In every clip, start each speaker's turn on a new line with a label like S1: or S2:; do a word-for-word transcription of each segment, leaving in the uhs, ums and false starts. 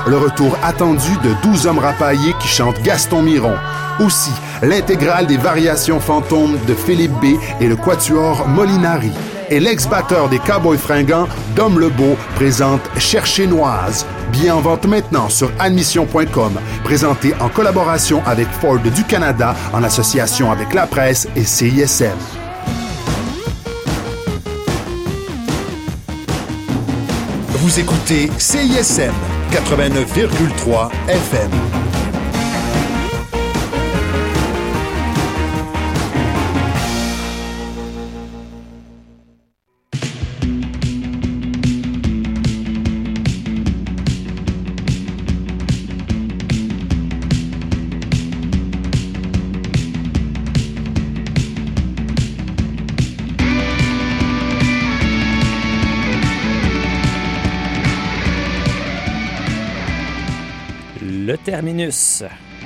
S1: le retour attendu de douze hommes rapaillés qui chantent Gaston Miron. Aussi, l'intégrale des variations fantômes de Philippe B et le quatuor Molinari. Et l'ex-batteur des Cowboys fringants, Dom Lebeau, présente Chercher Noise. Billets en vente maintenant sur admission point com. Présenté en collaboration avec Ford du Canada, en association avec La Presse et C I S M. Vous écoutez C I S M quatre-vingt-neuf virgule trois F M.
S2: Le terminus.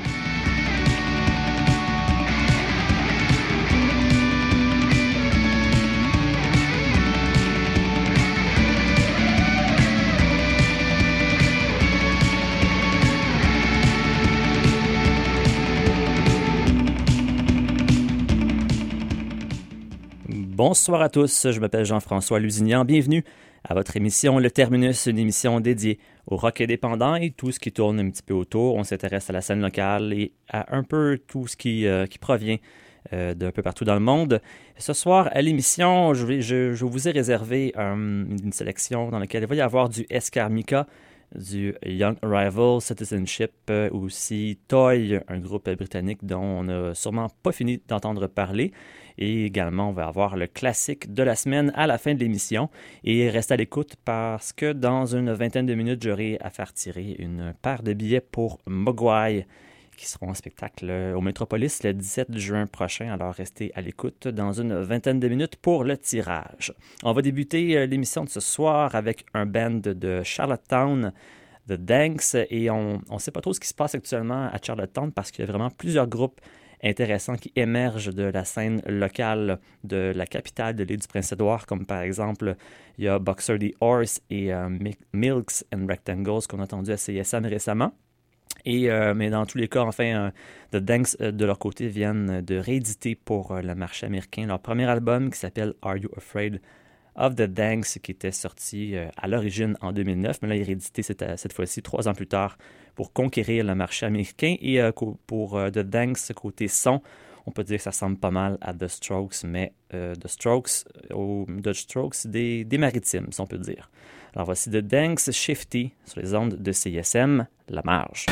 S2: Bonsoir à tous, je m'appelle Jean-François Lusignan, bienvenue à votre émission Le Terminus, une émission dédiée au rock indépendant et tout ce qui tourne un petit peu autour. On s'intéresse à la scène locale et à un peu tout ce qui, euh, qui provient euh, d'un peu partout dans le monde. Ce soir, à l'émission, je, je, je vous ai réservé euh, une sélection dans laquelle il va y avoir du Escarmica, du Young Arrival, Citizenship, euh, aussi Toy, un groupe britannique dont on n'a sûrement pas fini d'entendre parler. Et également, on va avoir le classique de la semaine à la fin de l'émission. Et restez à l'écoute parce que dans une vingtaine de minutes, j'aurai à faire tirer une paire de billets pour Mogwai qui seront en spectacle au Métropolis le dix-sept juin prochain. Alors, restez à l'écoute dans une vingtaine de minutes pour le tirage. On va débuter l'émission de ce soir avec un band de Charlottetown, The Danks. Et on ne sait pas trop ce qui se passe actuellement à Charlottetown parce qu'il y a vraiment plusieurs groupes intéressants qui émergent de la scène locale de la capitale de l'île du Prince-Édouard, comme par exemple, il y a Boxer the Horse et euh, Milks and Rectangles qu'on a entendu à C S M récemment. Et, euh, mais dans tous les cas, enfin, euh, The Danks, euh, de leur côté, viennent de rééditer pour euh, le marché américain leur premier album qui s'appelle Are You Afraid of the Danks, qui était sorti euh, à l'origine en deux mille neuf, mais là, il est réédité cette, cette fois-ci, trois ans plus tard, pour conquérir le marché américain. Et euh, pour euh, The Danks, côté son, on peut dire que ça ressemble pas mal à The Strokes, mais euh, The Strokes, ou The Strokes des, des maritimes, si on peut dire. Alors voici The Danks, Shifty, sur les ondes de C I S M, La Marge.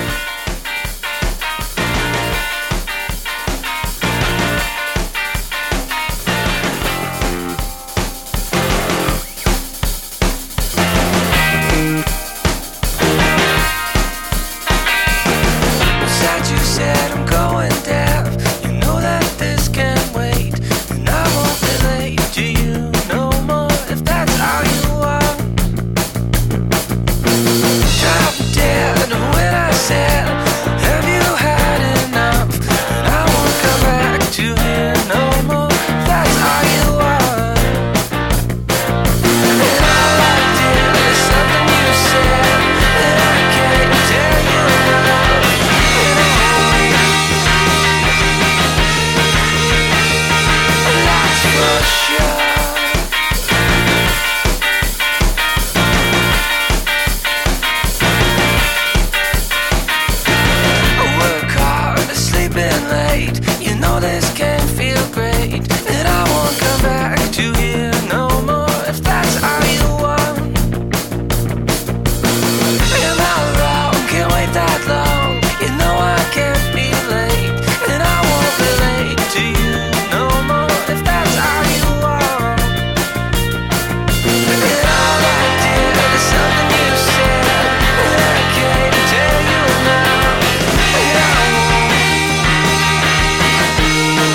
S3: Yeah.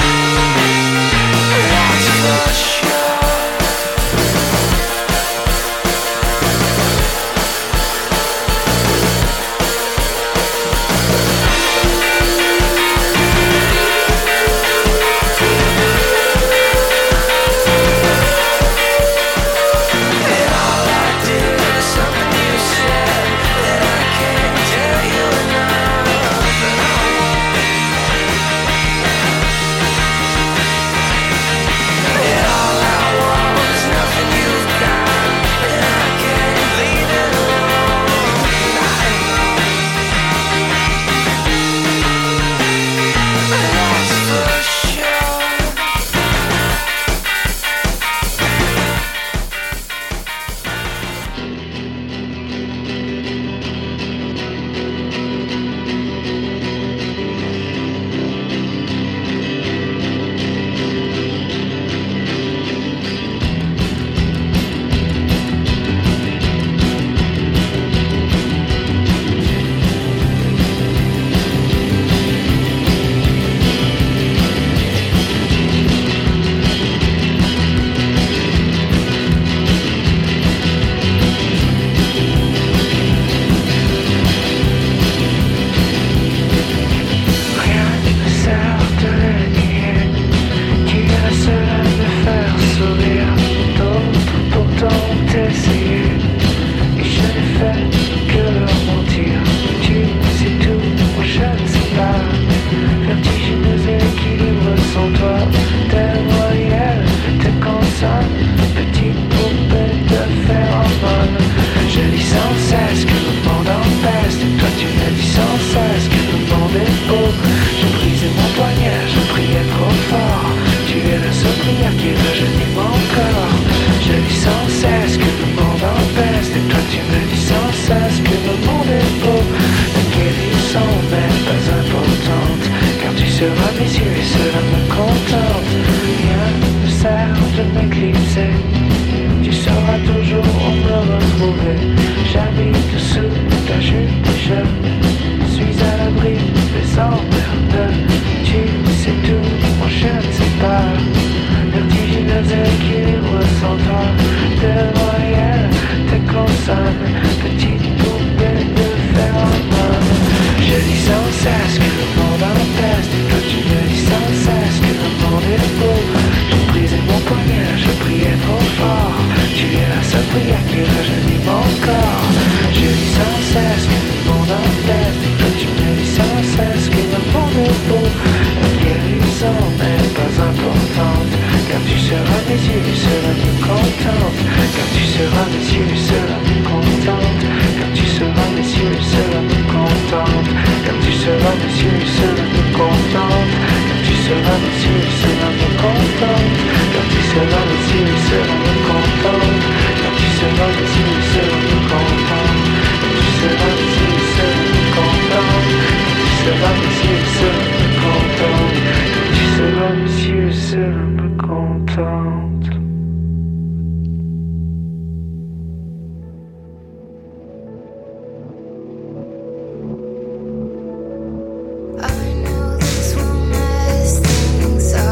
S3: prière qui rajeunit mon corps. Je dis sans cesse que le monde en peste, et toi tu me dis sans cesse que le monde est beau. Laquelle ils sont même pas importante, car tu seras mes yeux et cela me contente. Rien ne sert de m'éclipser, tu sauras toujours où me retrouver. J'habite sous ta jupe et je suis à l'abri des emmerdes. Tu sais tout, moi je ne sais pas. Vertigineux équilibre sans toi, de voyelles, tes consonnes, petite poupée de phéromone. Je dis sans cesse que le monde en peste, et toi tu me dis sans cesse que le monde est beau. J'ai brisé mon poignet, je priais trop fort. Tu es la seule prière qui rajeunit mon corps. Je dis sans cesse que le monde en peste, et toi tu me dis sans cesse que le monde est beau. La guérison n'est pas importante, car tu seras mes yeux et cela me contente. Car tu seras mes yeux et cela me contente. Car tu seras mes yeux et cela me contente. Car tu seras mes yeux et cela me contente. Car tu seras mes yeux et cela me contente. Car tu seras mes yeux et cela me contente. Car tu seras mes yeux et cela me contente. Car tu seras mes yeux et cela me contente. Car tu seras mes yeux et cela me contente. Car tu seras mes yeux et cela me contente.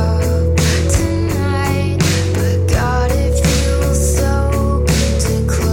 S4: Tonight, but God, it feels so good to close.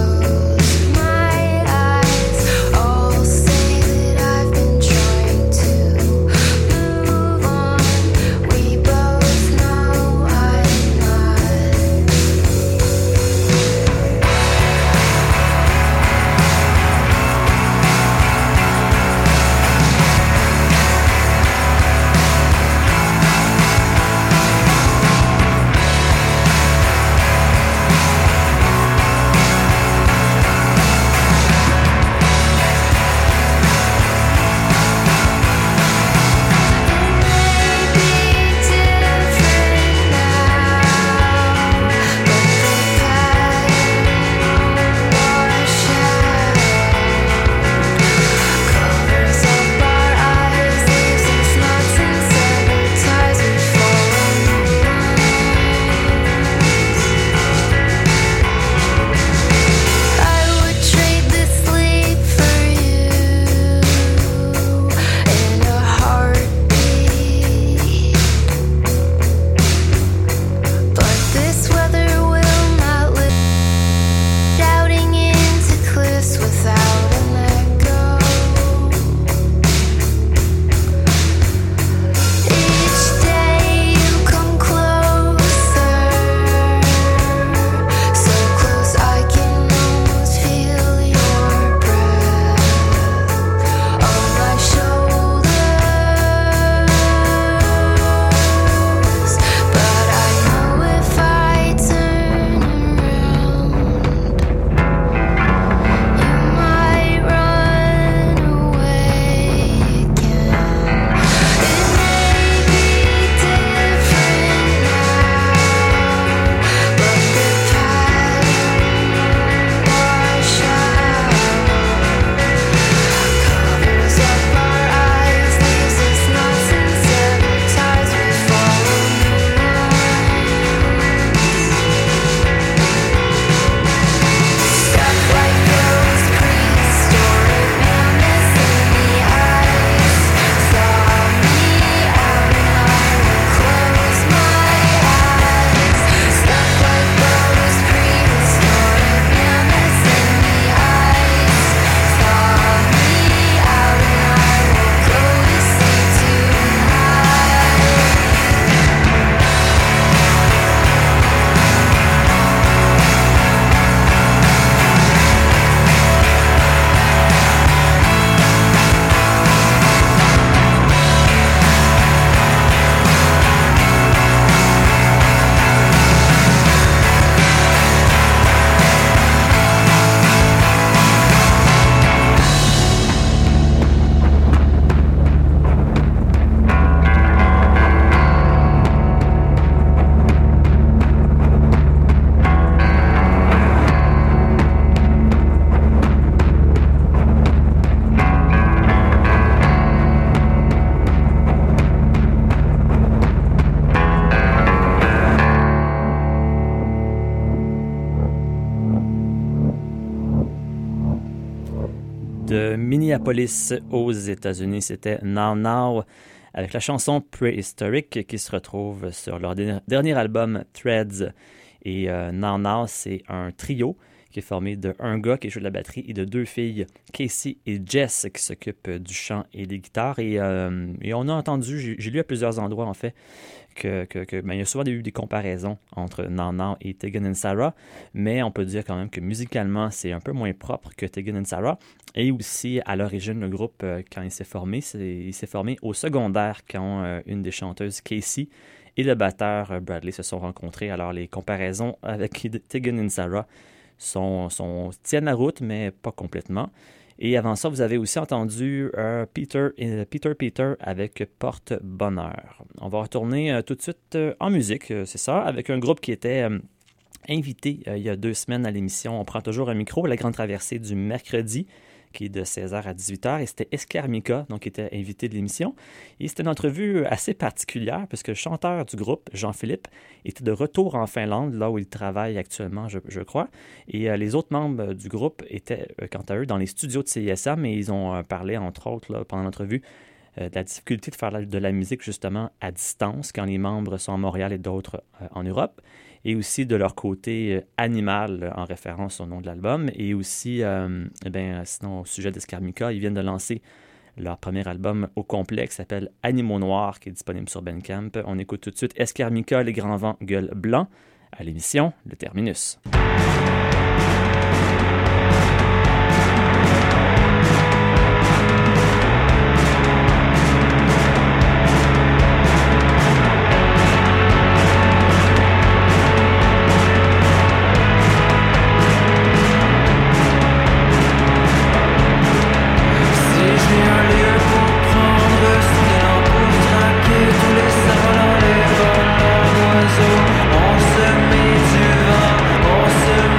S2: Minneapolis aux États-Unis. C'était Now Now avec la chanson Prehistoric qui se retrouve sur leur dernier album Threads. Et euh, Now Now, c'est un trio qui est formé d'un gars qui joue de la batterie et de deux filles, Casey et Jess, qui s'occupent du chant et des guitares. Et, euh, et on a entendu, j'ai, j'ai lu à plusieurs endroits en fait, que, que, que ben, il y a souvent eu des comparaisons entre Now Now et Tegan and Sara, mais on peut dire quand même que musicalement, c'est un peu moins propre que Tegan and Sara. Et aussi, à l'origine, le groupe, quand il s'est formé, c'est, il s'est formé au secondaire quand euh, une des chanteuses, Casey, et le batteur Bradley se sont rencontrés. Alors, les comparaisons avec Tegan and Sara Sont, sont, tiennent la route, mais pas complètement. Et avant ça, vous avez aussi entendu euh, Peter, euh, Peter Peter avec Porte-Bonheur. On va retourner euh, tout de suite euh, en musique, euh, c'est ça, avec un groupe qui était euh, invité euh, il y a deux semaines à l'émission On prend toujours un micro, La Grande Traversée du mercredi, qui est de seize heures à dix-huit heures, et c'était Escarmica, donc qui était invité de l'émission. Et c'était une entrevue assez particulière, puisque le chanteur du groupe, Jean-Philippe, était de retour en Finlande, là où il travaille actuellement, je, je crois. Et euh, les autres membres du groupe étaient, euh, quant à eux, dans les studios de C I S M, et ils ont euh, parlé, entre autres, là, pendant l'entrevue, euh, de la difficulté de faire la, de la musique, justement, à distance, quand les membres sont à Montréal et d'autres euh, en Europe. Et aussi de leur côté euh, animal, en référence au nom de l'album. Et aussi, euh, eh bien, sinon, au sujet d'Escarmica, ils viennent de lancer leur premier album au complet qui s'appelle Animaux Noirs, qui est disponible sur Bandcamp. On écoute tout de suite Escarmica, Les Grands Vents, Gueule Blanc, à l'émission Le Terminus.
S3: On se met du vent, on se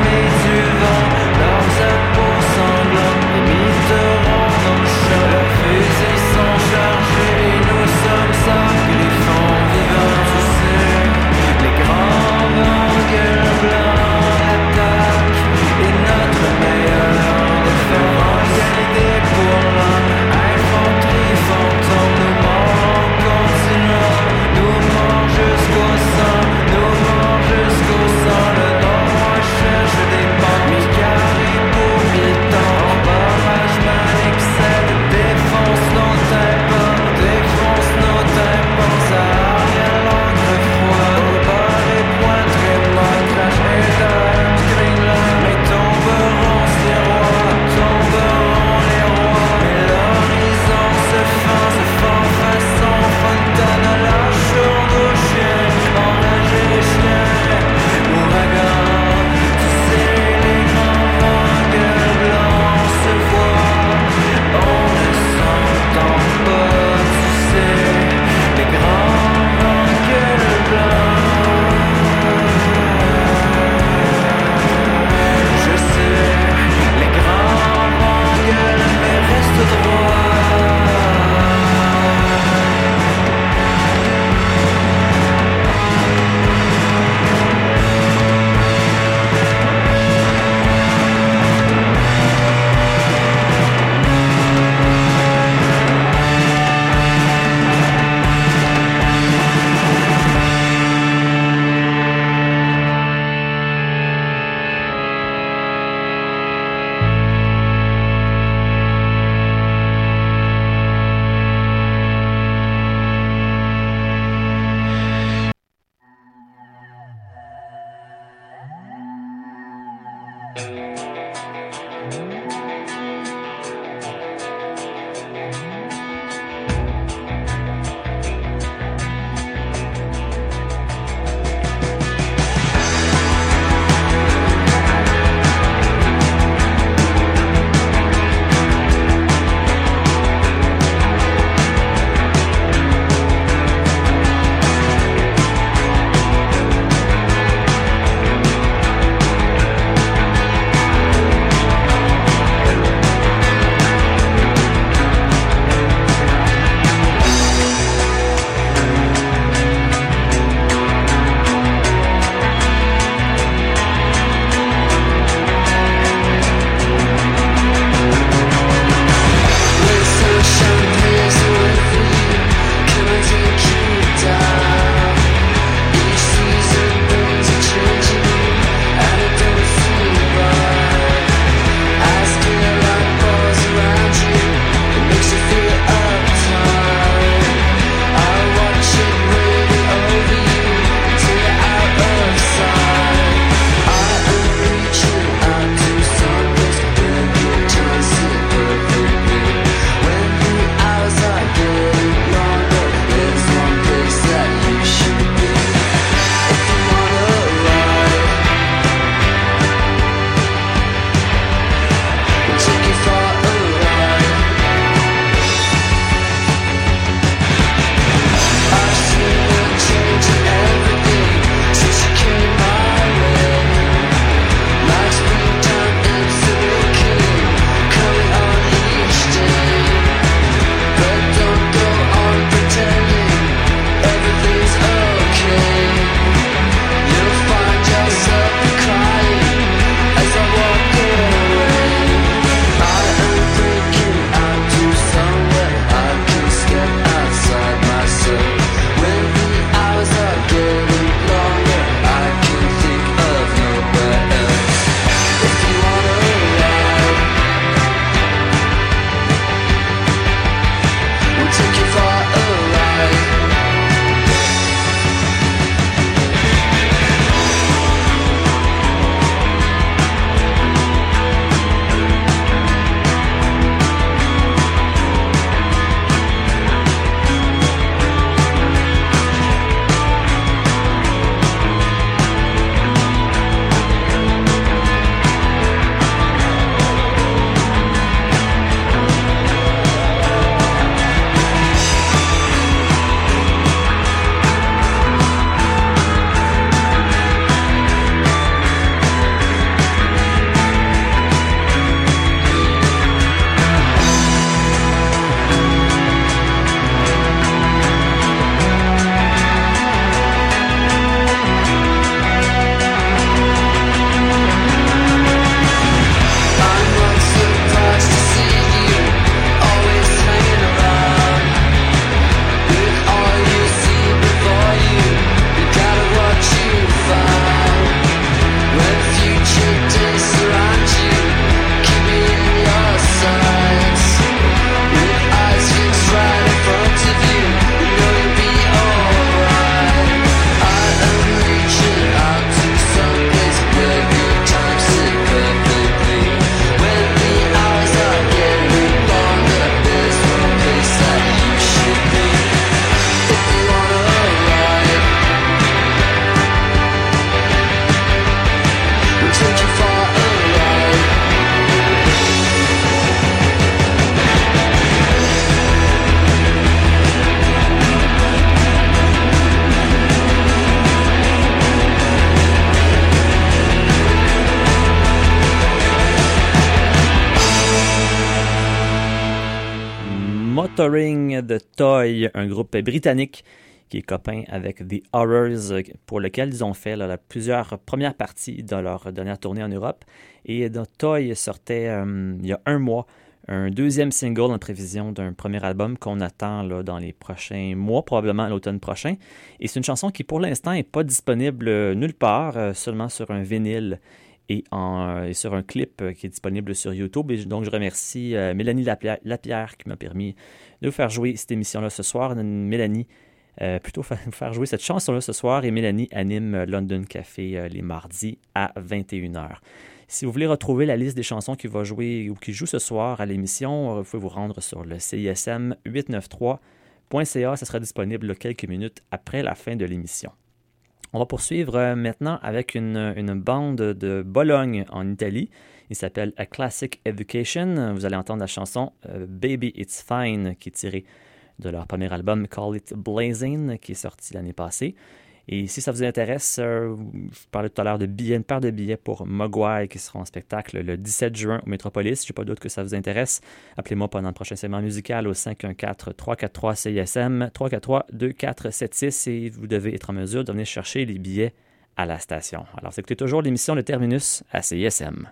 S2: Motoring the Toy, un groupe britannique qui est copain avec The Horrors, pour lequel ils ont fait là, là, plusieurs premières parties de leur dernière tournée en Europe. Et The Toy sortait euh, il y a un mois un deuxième single en prévision d'un premier album qu'on attend là, dans les prochains mois, probablement à l'automne prochain. Et c'est une chanson qui, pour l'instant, n'est pas disponible nulle part, euh, seulement sur un vinyle et, en, et sur un clip qui est disponible sur YouTube. Et donc, je remercie euh, Mélanie Lapierre, Lapierre qui m'a permis de vous faire jouer cette émission-là ce soir. Mélanie, euh, plutôt fa- faire jouer cette chanson-là ce soir. Et Mélanie anime London Café euh, les mardis à vingt et une heures. Si vous voulez retrouver la liste des chansons qui va jouer ou qui jouent ce soir à l'émission, vous pouvez vous rendre sur le C I S M huit cent quatre-vingt-trois point C A. Ça sera disponible là, quelques minutes après la fin de l'émission. On va poursuivre maintenant avec une, une bande de Bologne en Italie. Il s'appelle A Classic Education. Vous allez entendre la chanson uh, Baby It's Fine qui est tirée de leur premier album Call It Blazing qui est sorti l'année passée. Et si ça vous intéresse, euh, je parlais tout à l'heure de billets, une paire de billets pour Mogwai qui sera en spectacle le dix-sept juin au Métropolis. Je n'ai pas doute que ça vous intéresse. Appelez-moi pendant le prochain segment musical au cinq un quatre, trois quatre trois, C I S M, trois quatre trois, deux quatre sept six et vous devez être en mesure de venir chercher les billets à la station. Alors, c'est écoutez toujours l'émission Le Terminus à C I S M.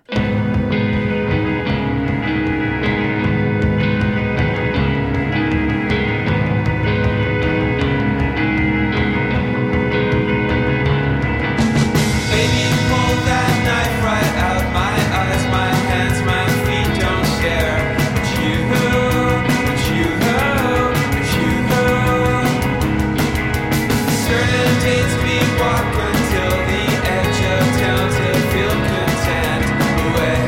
S4: Walk until the edge of town to feel content. Away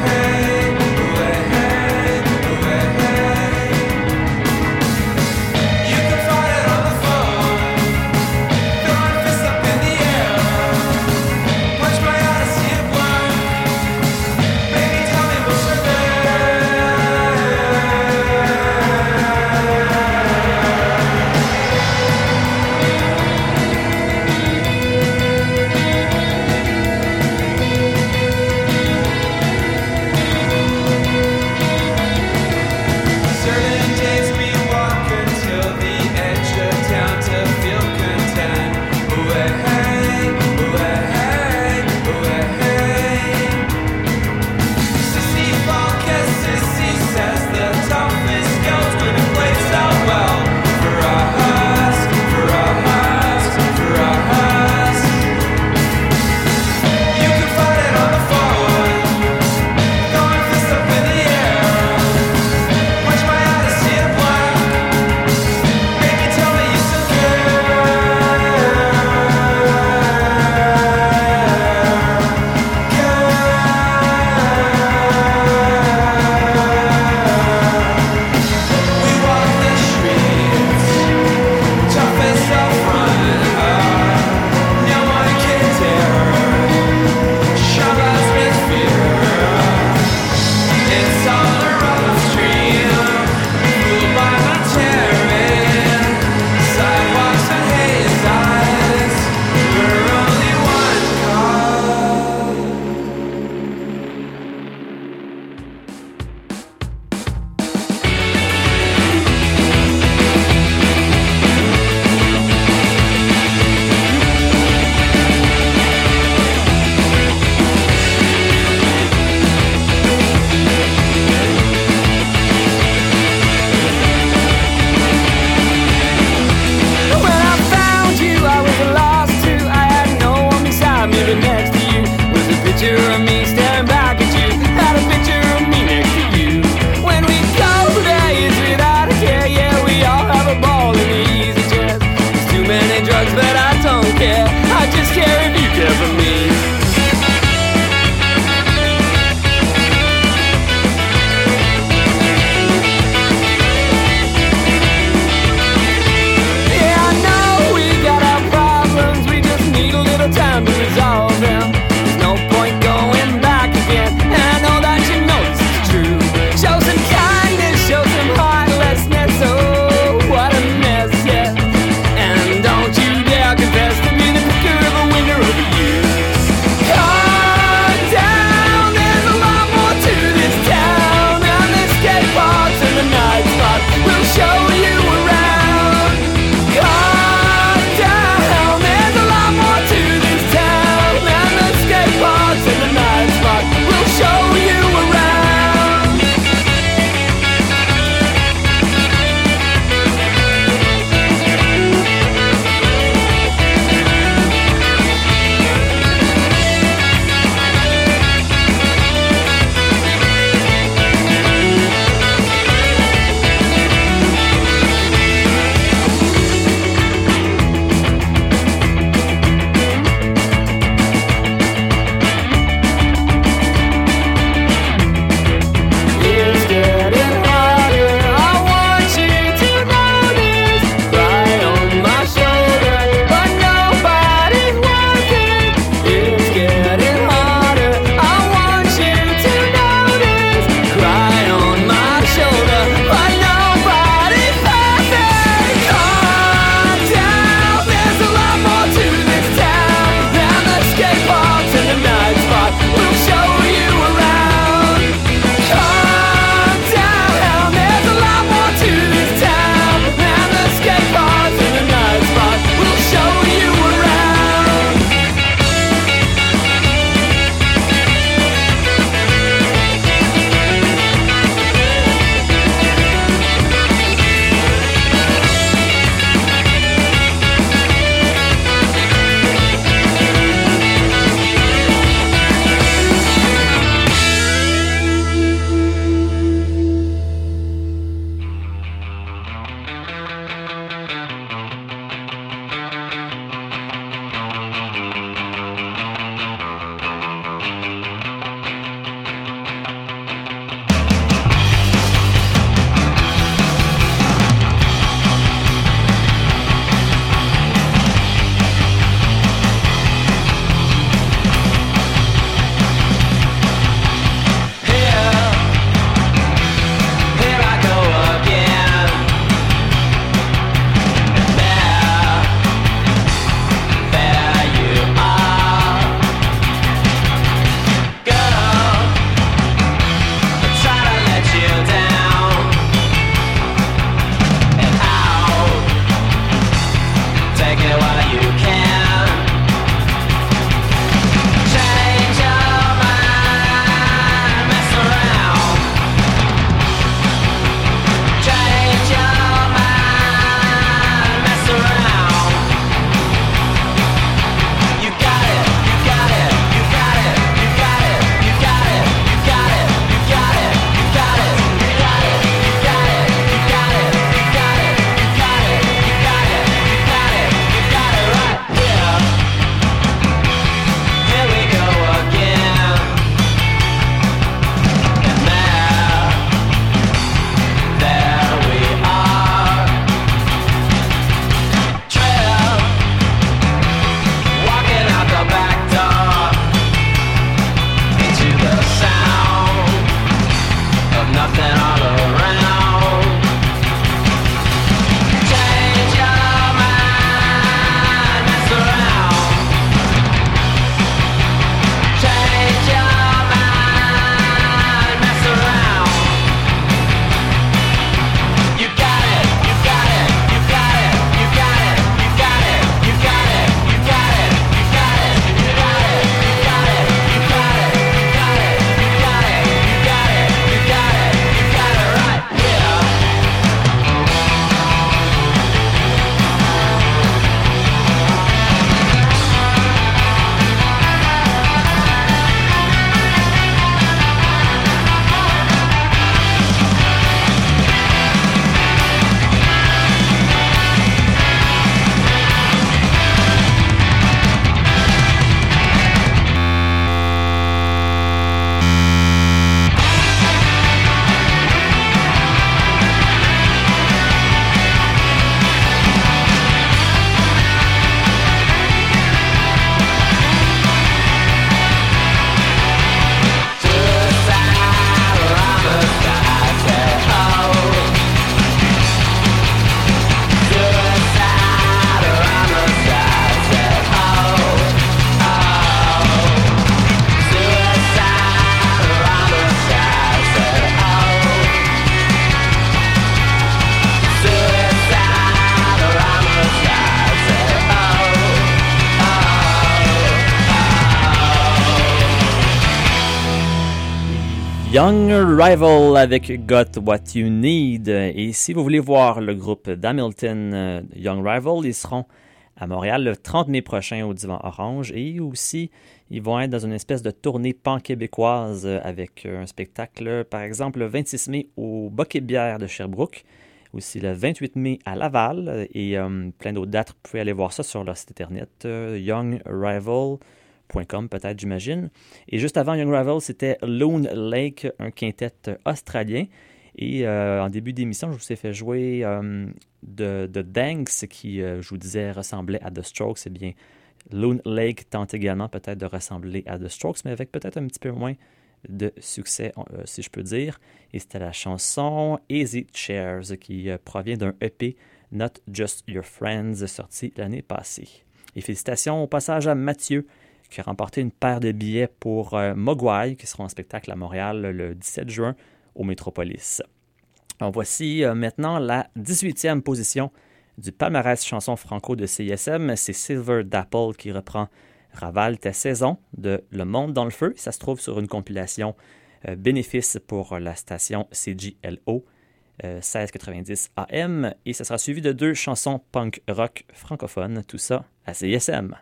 S2: Young Rival avec Got What You Need. Et si vous voulez voir le groupe d'Hamilton, euh, Young Rival, ils seront à Montréal le trente mai prochain au Divan Orange. Et aussi, ils vont être dans une espèce de tournée pan-québécoise avec un spectacle, par exemple, le vingt-six mai au Bokeh Bière de Sherbrooke. Aussi le vingt-huit mai à Laval. Et euh, plein d'autres dates. Vous pouvez aller voir ça sur leur site internet, euh, young rival point com peut-être, j'imagine. Et juste avant Young Rival, c'était Loon Lake, un quintet australien. Et euh, en début d'émission, je vous ai fait jouer euh, de, de Danks, qui, euh, je vous disais, ressemblait à The Strokes. Eh bien, Loon Lake tente également peut-être de ressembler à The Strokes, mais avec peut-être un petit peu moins de succès, euh, si je peux dire. Et c'était la chanson Easy Chairs, qui euh, provient d'un E P Not Just Your Friends, sorti l'année passée. Et félicitations au passage à Mathieu, qui a remporté une paire de billets pour euh, Mogwai, qui sera en spectacle à Montréal le dix-sept juin au Métropolis. Alors voici euh, maintenant la dix-huitième position du palmarès chansons franco de C I S M. C'est Silver Dapple qui reprend Ravale ta saison de Le Monde dans le Feu. Ça se trouve sur une compilation euh, bénéfice pour la station C J L O euh, seize quatre-vingt-dix A M. Et ça sera suivi de deux chansons punk rock francophones. Tout ça à C I S M.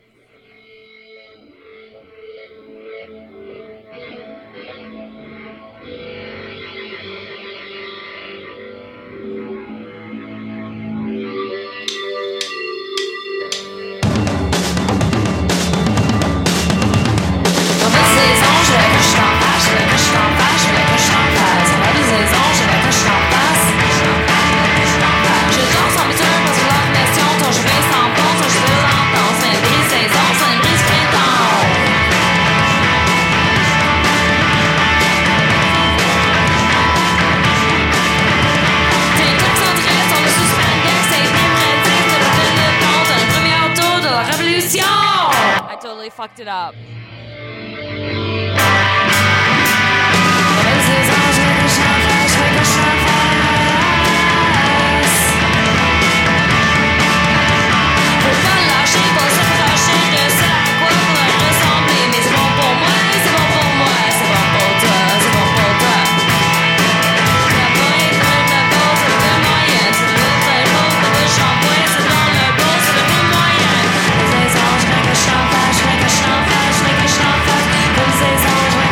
S4: Fucked it up.
S5: Comme ces anges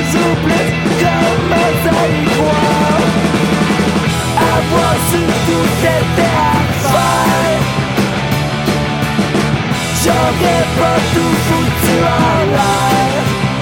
S3: toujours plus, commence à y croire. Avoir su tout c'était à faire. J'aurais pas tout foutu en l'air.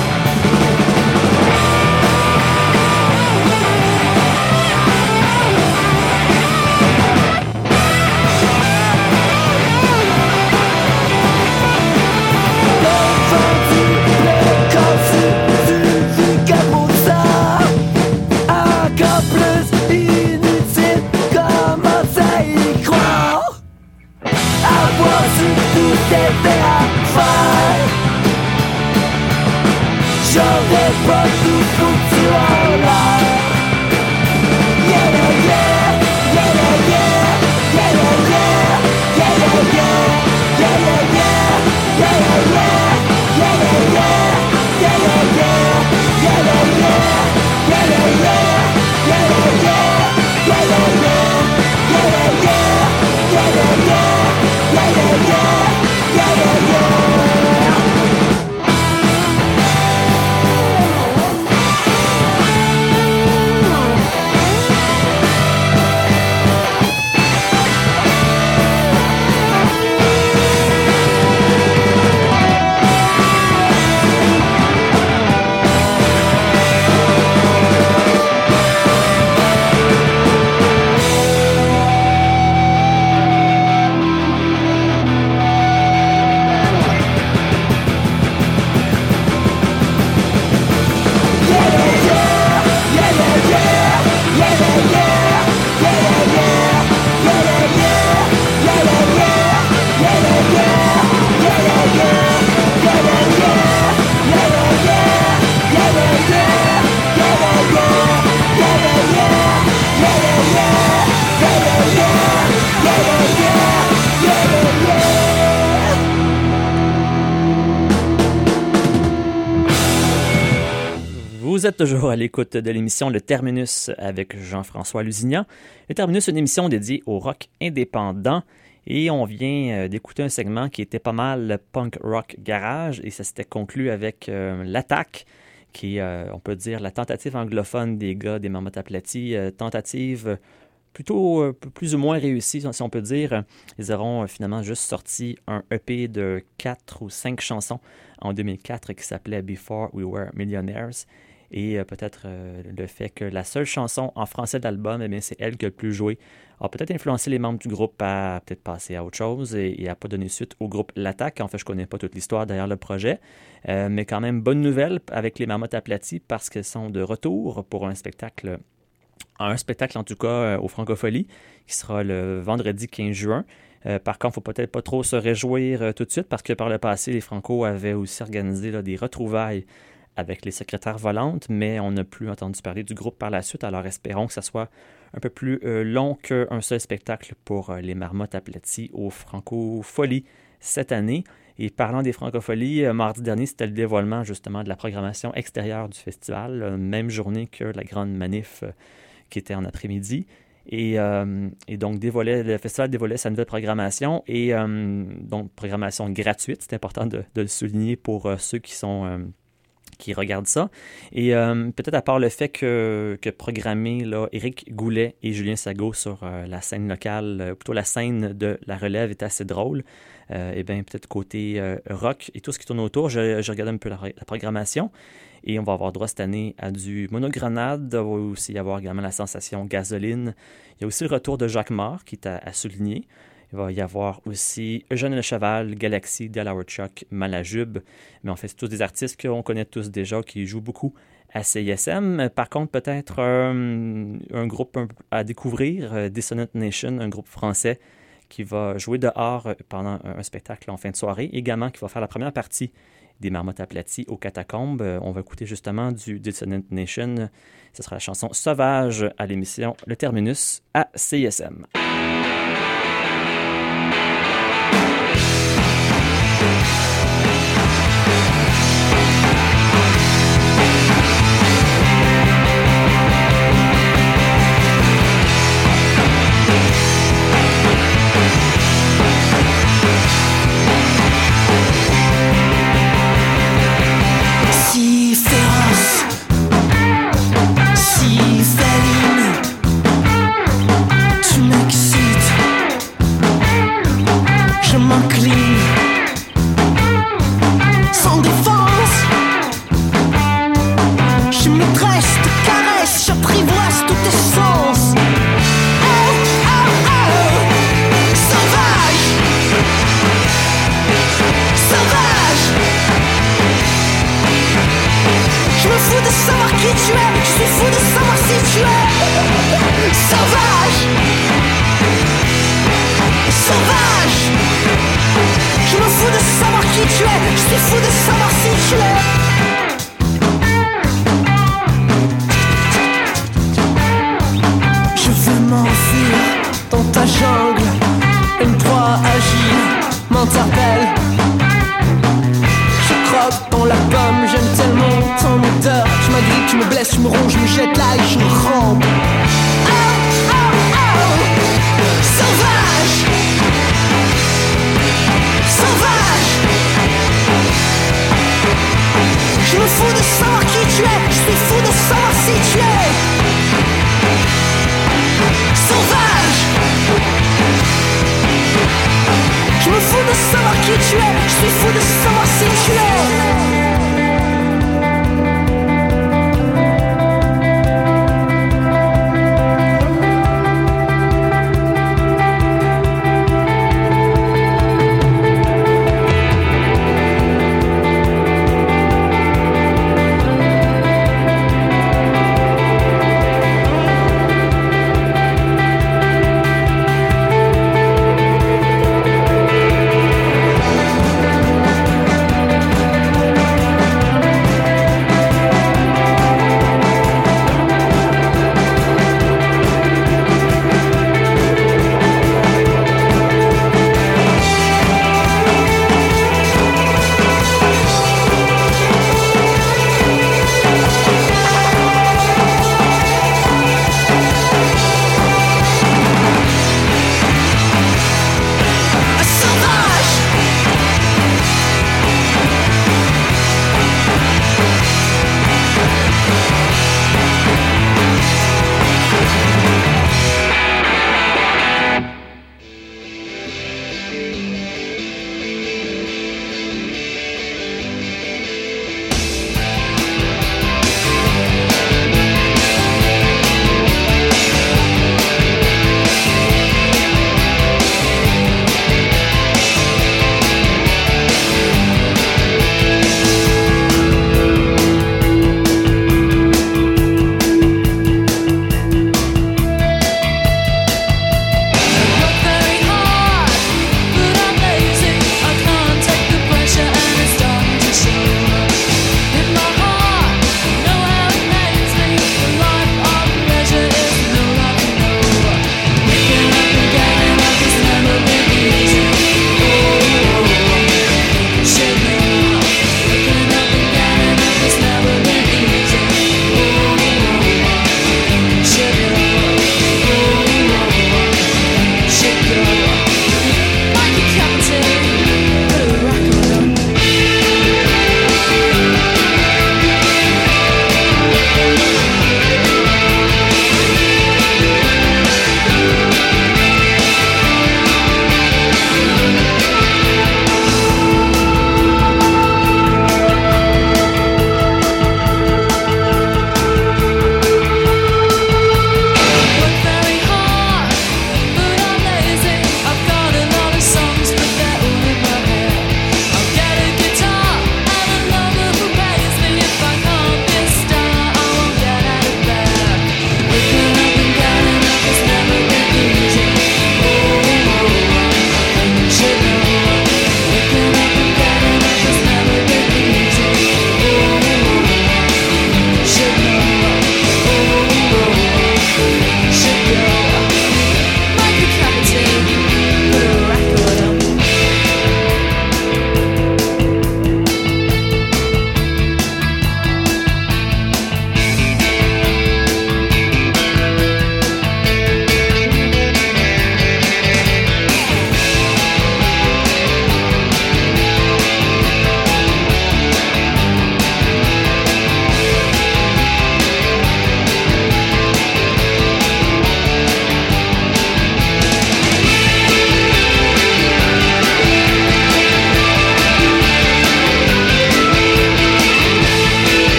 S3: J'aurais pas tout foutu en l'air. Yeah, yeah, yeah, yeah, yeah, yeah, yeah, yeah, yeah, yeah, yeah, yeah, yeah, yeah, yeah,
S2: Vous êtes toujours à l'écoute de l'émission Le Terminus avec Jean-François Lusignan. Le Terminus, une émission dédiée au rock indépendant. Et on vient d'écouter un segment qui était pas mal punk rock garage. Et ça s'était conclu avec euh, l'attaque, qui est, euh, on peut dire, la tentative anglophone des gars des Marmottes Aplaties. Euh, tentative plutôt euh, plus ou moins réussie, si on peut dire. Ils auront euh, finalement juste sorti un E P de quatre ou cinq chansons en deux mille quatre qui s'appelait Before We Were Millionaires. Et euh, peut-être euh, le fait que la seule chanson en français de l'album, eh bien, c'est elle qui a le plus joué, a peut-être influencé les membres du groupe à peut-être passer à autre chose et, et à pas donner suite au groupe L'Attaque. En fait, je connais pas toute l'histoire derrière le projet, euh, mais quand même, bonne nouvelle avec les Marmottes Aplaties parce qu'elles sont de retour pour un spectacle, un spectacle en tout cas euh, au Francophonie, qui sera le vendredi quinze juin. Euh, par contre, il ne faut peut-être pas trop se réjouir euh, tout de suite parce que par le passé, les Franco avaient aussi organisé là, des retrouvailles avec les secrétaires volantes, mais on n'a plus entendu parler du groupe par la suite, alors espérons que ça soit un peu plus euh, long qu'un seul spectacle pour euh, les Marmottes Aplaties au Francofolie cette année. Et parlant des Francopholies, euh, mardi dernier, c'était le dévoilement justement de la programmation extérieure du festival, euh, même journée que la grande manif euh, qui était en après-midi. Et, euh, et donc, dévoilait, le festival dévoilait sa nouvelle programmation, et euh, donc programmation gratuite, c'est important de, de le souligner pour euh, ceux qui sont... Euh, qui regardent ça. Et euh, peut-être à part le fait que, que programmer là, Éric Goulet et Julien Sago sur euh, la scène locale, euh, plutôt la scène de la relève est assez drôle, euh, et bien peut-être côté euh, rock et tout ce qui tourne autour, je, je regardais un peu la, la programmation et on va avoir droit cette année à du Monogrenade, il va aussi y avoir également la sensation Gasoline. Il y a aussi le retour de Jacques Marr qui est à, à souligner. Il va y avoir aussi Eugène Le Cheval, Galaxy, Delaware Chuck, Malajube. Mais en fait, c'est tous des artistes qu'on connaît tous déjà, qui jouent beaucoup à C I S M. Par contre, peut-être un, un groupe à découvrir, Dissonant Nation, un groupe français qui va jouer dehors pendant un spectacle en fin de soirée. Également, qui va faire la première partie des Marmottes Aplaties aux Catacombes. On va écouter justement du Dissonant Nation. Ce sera la chanson Sauvage à l'émission Le Terminus à C I S M.
S3: Si féroce
S4: Je me fous de savoir qui tu es, je suis fou de savoir si tu es sauvage. Sauvage. Je me fous de savoir qui tu es, je suis fou de savoir si tu es. Je veux m'enfuir dans ta jungle, une proie agile m'interpelle. Je croque dans la pomme, j'aime tellement ton odeur. Tu m'agrippes, tu me blesses, tu me ronges, je me jette là et je rampe. Oh, oh, oh. Sauvage. Sauvage. Je me fous de savoir qui tu es, je suis fou de savoir si tu es sauvage. Je me fous de savoir qui tu es, je suis fou de savoir si tu es.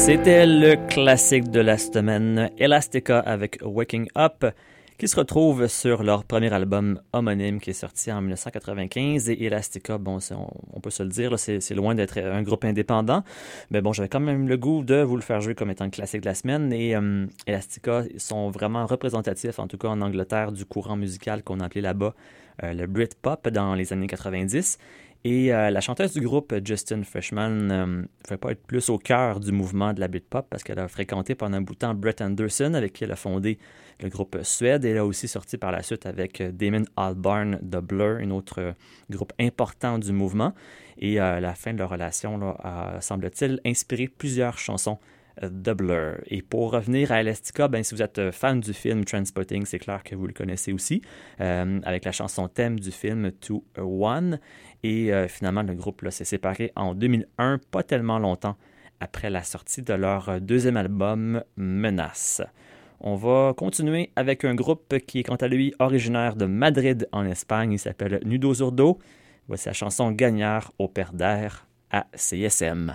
S2: C'était le classique de la semaine, Elastica avec Waking Up, qui se retrouve sur leur premier album homonyme qui est sorti en dix-neuf quatre-vingt-quinze. Et Elastica, bon, on, on peut se le dire, là, c'est, c'est loin d'être un groupe indépendant. Mais bon, j'avais quand même le goût de vous le faire jouer comme étant le classique de la semaine. Et euh, Elastica sont vraiment représentatifs, en tout cas en Angleterre, du courant musical qu'on appelait là-bas euh, le Britpop dans les années quatre-vingt-dix. Et euh, la chanteuse du groupe, Justin Freshman, ne euh, fait pas être plus au cœur du mouvement de la Britpop parce qu'elle a fréquenté pendant un bout de temps Brett Anderson, avec qui elle a fondé le groupe Suède. Et elle a aussi sorti par la suite avec Damon Albarn de Blur, un autre euh, groupe important du mouvement. Et euh, la fin de leur relation là, a, semble-t-il, inspiré plusieurs chansons de Blur. Et pour revenir à Elastica, ben, si vous êtes fan du film Trainspotting, c'est clair que vous le connaissez aussi, euh, avec la chanson thème du film Two One. Et euh, finalement, le groupe là, s'est séparé en deux mille un, pas tellement longtemps après la sortie de leur deuxième album, Menace. On va continuer avec un groupe qui est quant à lui originaire de Madrid en Espagne. Il s'appelle Nudo Zurdo. Voici la chanson Gagnard au père d'air à C S M.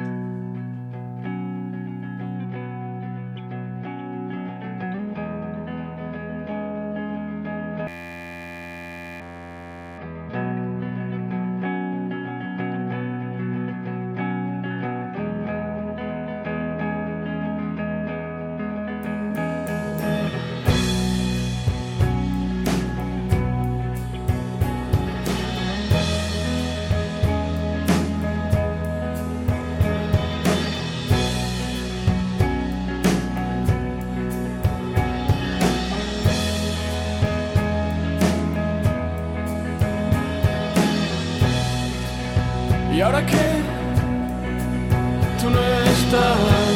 S4: Y ahora que tú no estás,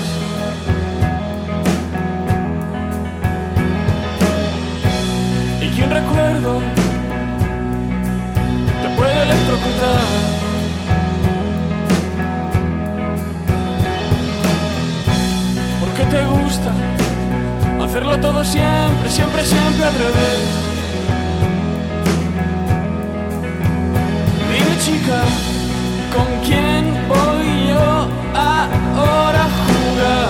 S4: y que un recuerdo te puede electrocutar, porque te gusta hacerlo todo siempre, siempre, siempre al revés. Dime, chica, ¿con quién voy yo ahora a jugar?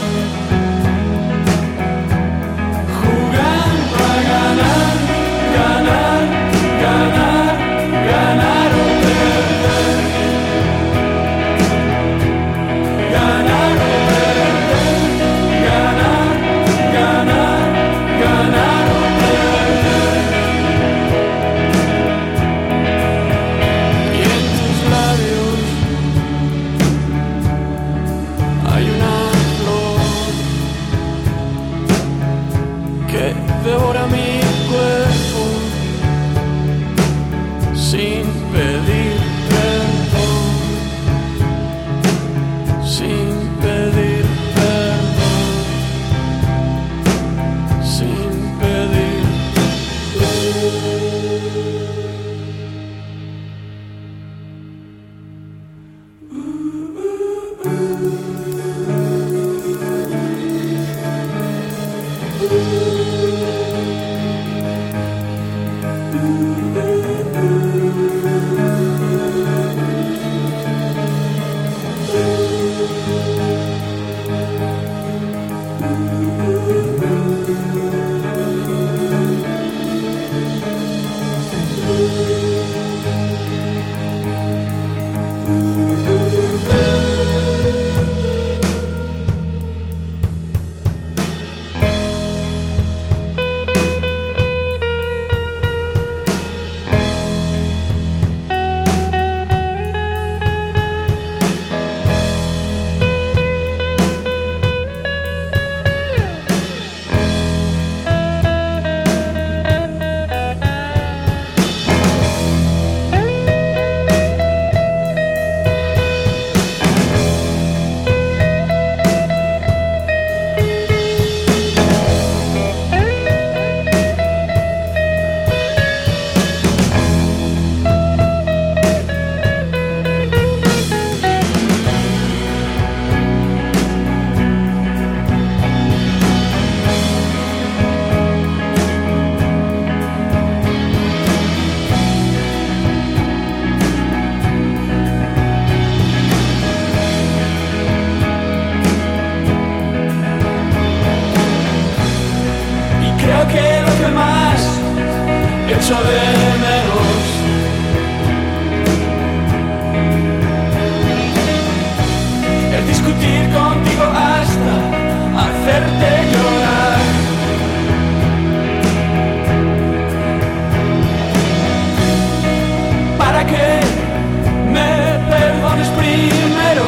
S4: Jugando a ganar, ganar, ganar, ganar o perder. Ganar o perder, ganar, ganar, ganar o perder. Y en tus labios
S3: echo de menos. El discutir contigo hasta hacerte llorar. Para que me perdones primero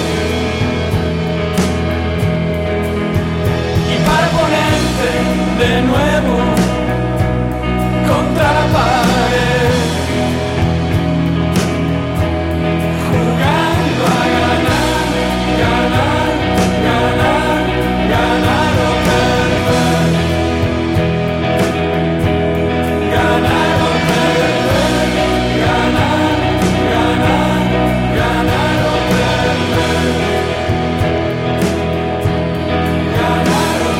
S3: y para ponerte de nuevo contra la pared, jugando a ganar, ganar, ganar, ganar o perder, ganar o perder, ganar, ganar, ganar o perder, ganar o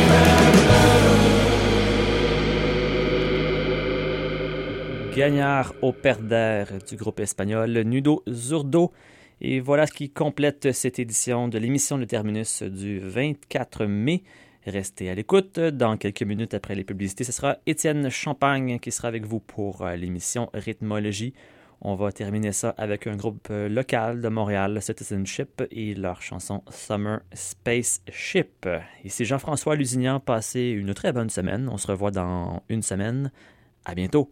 S3: perder.
S2: Gagnard au perder du groupe espagnol Nudo Zurdo. Et voilà ce qui complète cette édition de l'émission Le Terminus du vingt-quatre mai. Restez à l'écoute. Dans quelques minutes après les publicités, ce sera Étienne Champagne qui sera avec vous pour l'émission Rythmologie. On va terminer ça avec un groupe local de Montréal, Citizenship, et leur chanson Summer Spaceship. Ici Jean-François Lusignan, passez une très bonne semaine. On se revoit dans une semaine. À bientôt.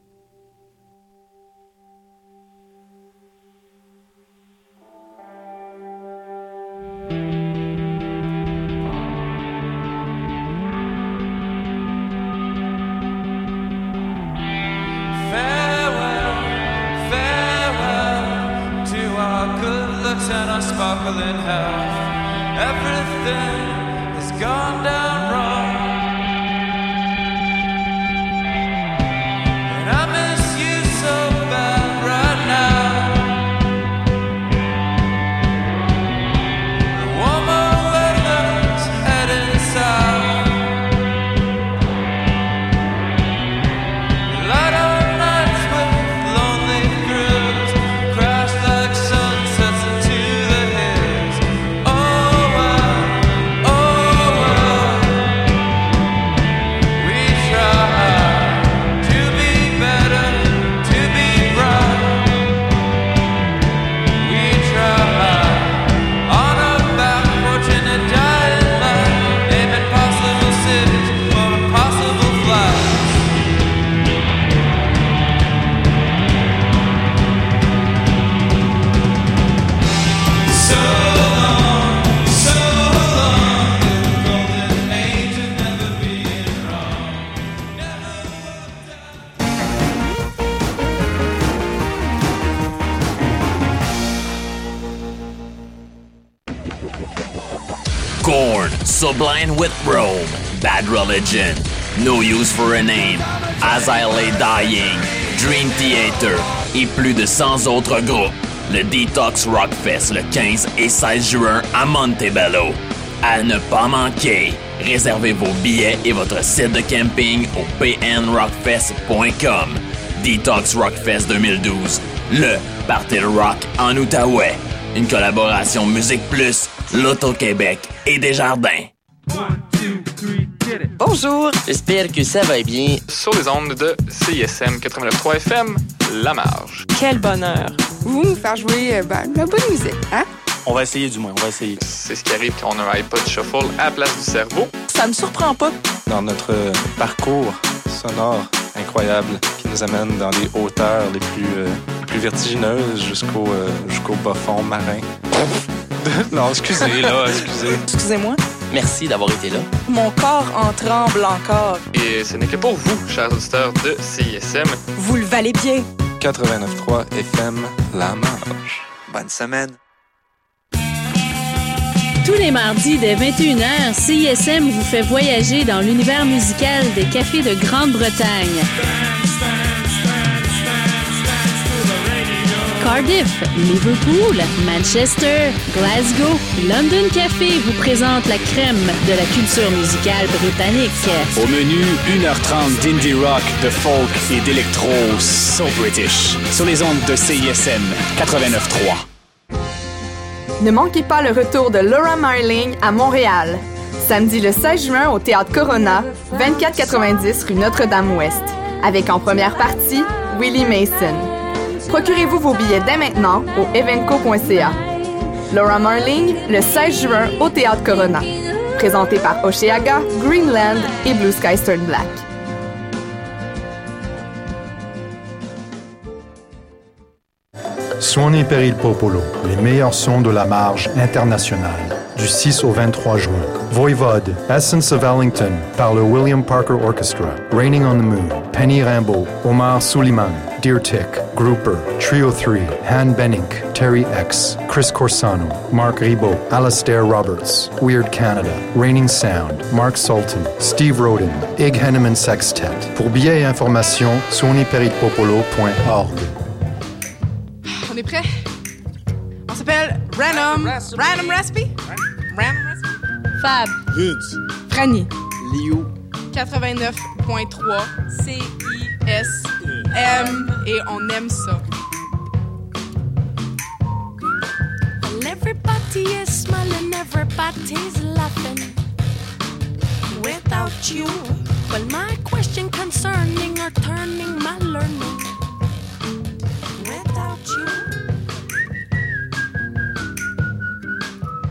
S3: And our sparkling health, everything has gone down wrong, and I miss you so bad right now. The warmer weather's heading south, light up nights with lonely thrills, crash like sunsets into the hills. Oh well, oh well, we try to be better, to be bright. We try on a back porch in a dying light, aiming possible cities for impossible flights. So long, so long, golden age of never being wrong.
S5: Korn, Sublime with Rome, Bad Religion, No Use for a Name, As I Lay Dying, Dream Theater et plus de cent autres groupes. Le Detox Rockfest le quinze et seize juin à Montebello. À ne pas manquer, réservez vos billets et votre site de camping au p n rockfest point com. Detox Rockfest deux mille douze, le party de rock en Outaouais. Une collaboration Musique Plus, L'Auto-Québec et Desjardins.
S6: Bonjour, j'espère que ça va bien.
S7: Sur les ondes de C I S M quatre-vingt-neuf point trois F M, La Marge.
S6: Quel bonheur.
S8: Vous nous faire jouer euh, ben, de la bonne musique, hein?
S9: On va essayer du moins, on va essayer.
S7: C'est ce qui arrive quand on a un iPod Shuffle à la place du cerveau.
S6: Ça me surprend pas.
S9: Dans notre parcours sonore incroyable qui nous amène dans les hauteurs les plus, euh, les plus vertigineuses jusqu'au, euh, jusqu'au bas fond marin. Non, excusez, là, excusez.
S6: Excusez-moi.
S5: Merci d'avoir été là.
S6: Mon corps en tremble encore.
S7: Et ce n'est que pour vous, chers auditeurs de C I S M.
S6: Vous le valez bien.
S9: quatre-vingt-neuf point trois F M, La Marge.
S10: Bonne semaine.
S11: Tous les mardis dès vingt et une heures, C I S M vous fait voyager dans l'univers musical des cafés de Grande-Bretagne. Cardiff, Liverpool, Manchester, Glasgow, London Café vous présente la crème de la culture musicale britannique.
S12: Au menu, une heure trente d'indie rock, de folk et d'électro so British. Sur les ondes de C I S M quatre-vingt-neuf point trois.
S8: Ne manquez pas le retour de Laura Marling à Montréal. Samedi le seize juin au Théâtre Corona, vingt-quatre quatre-vingt-dix rue Notre-Dame-Ouest. avec en première partie Willie Mason. Procurez-vous vos billets dès maintenant au evenco point c a. Laura Marling, le seize juin au Théâtre Corona. Présenté par Oceaga, Greenland et Blue Sky Stern Black.
S10: Suoni per il Popolo, les meilleurs sons de la marge internationale, du six au vingt-trois juin. Voivode, Essence of Ellington, par le William Parker Orchestra, Raining on the Moon, Penny Rambo, Omar Suleiman, Deer Tick, Grouper, Trio three, Han Benink, Terry X, Chris Corsano, Mark Ribot, Alastair Roberts, Weird Canada, Raining Sound, Mark Sultan, Steve Roden, Ig Henneman Sextet. Pour billets et informations, suoni per il popolo point org.
S13: On est prêt? On s'appelle Random... Random Recipe? Random Recipe?
S14: Fab.
S13: Vince. Franny. Liu. quatre-vingt-neuf point trois. C I S M. Et on aime ça.
S15: Well, everybody is smiling, everybody's laughing. Without you, well, my question concerning or turning my learning. Without you.